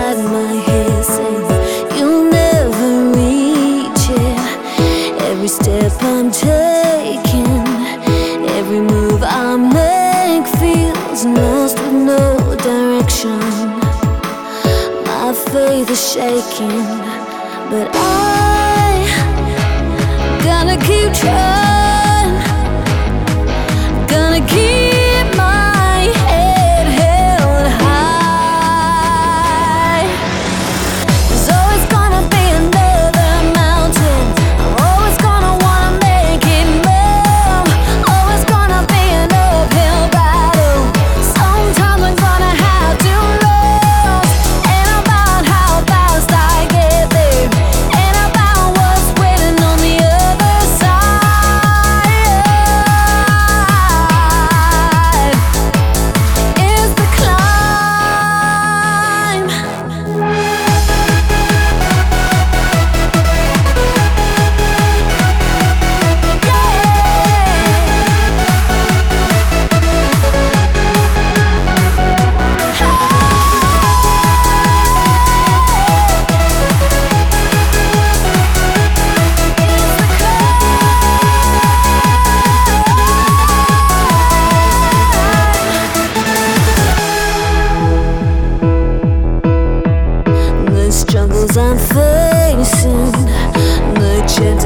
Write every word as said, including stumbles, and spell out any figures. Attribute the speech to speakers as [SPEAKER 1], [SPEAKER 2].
[SPEAKER 1] inside my head saying you'll never reach it. Every step I'm taking, every move I make feels lost with no direction. My faith is shaking, but I gotta keep trying. Gonna keep my head held high. There's always gonna be another mountain. I'm always gonna wanna make it move. Always gonna be an uphill battle. Sometimes I'm gonna have to lose. Ain't about how fast I get there, ain't about what's waiting on the other side. Is the climb. The struggles I'm facing, the chance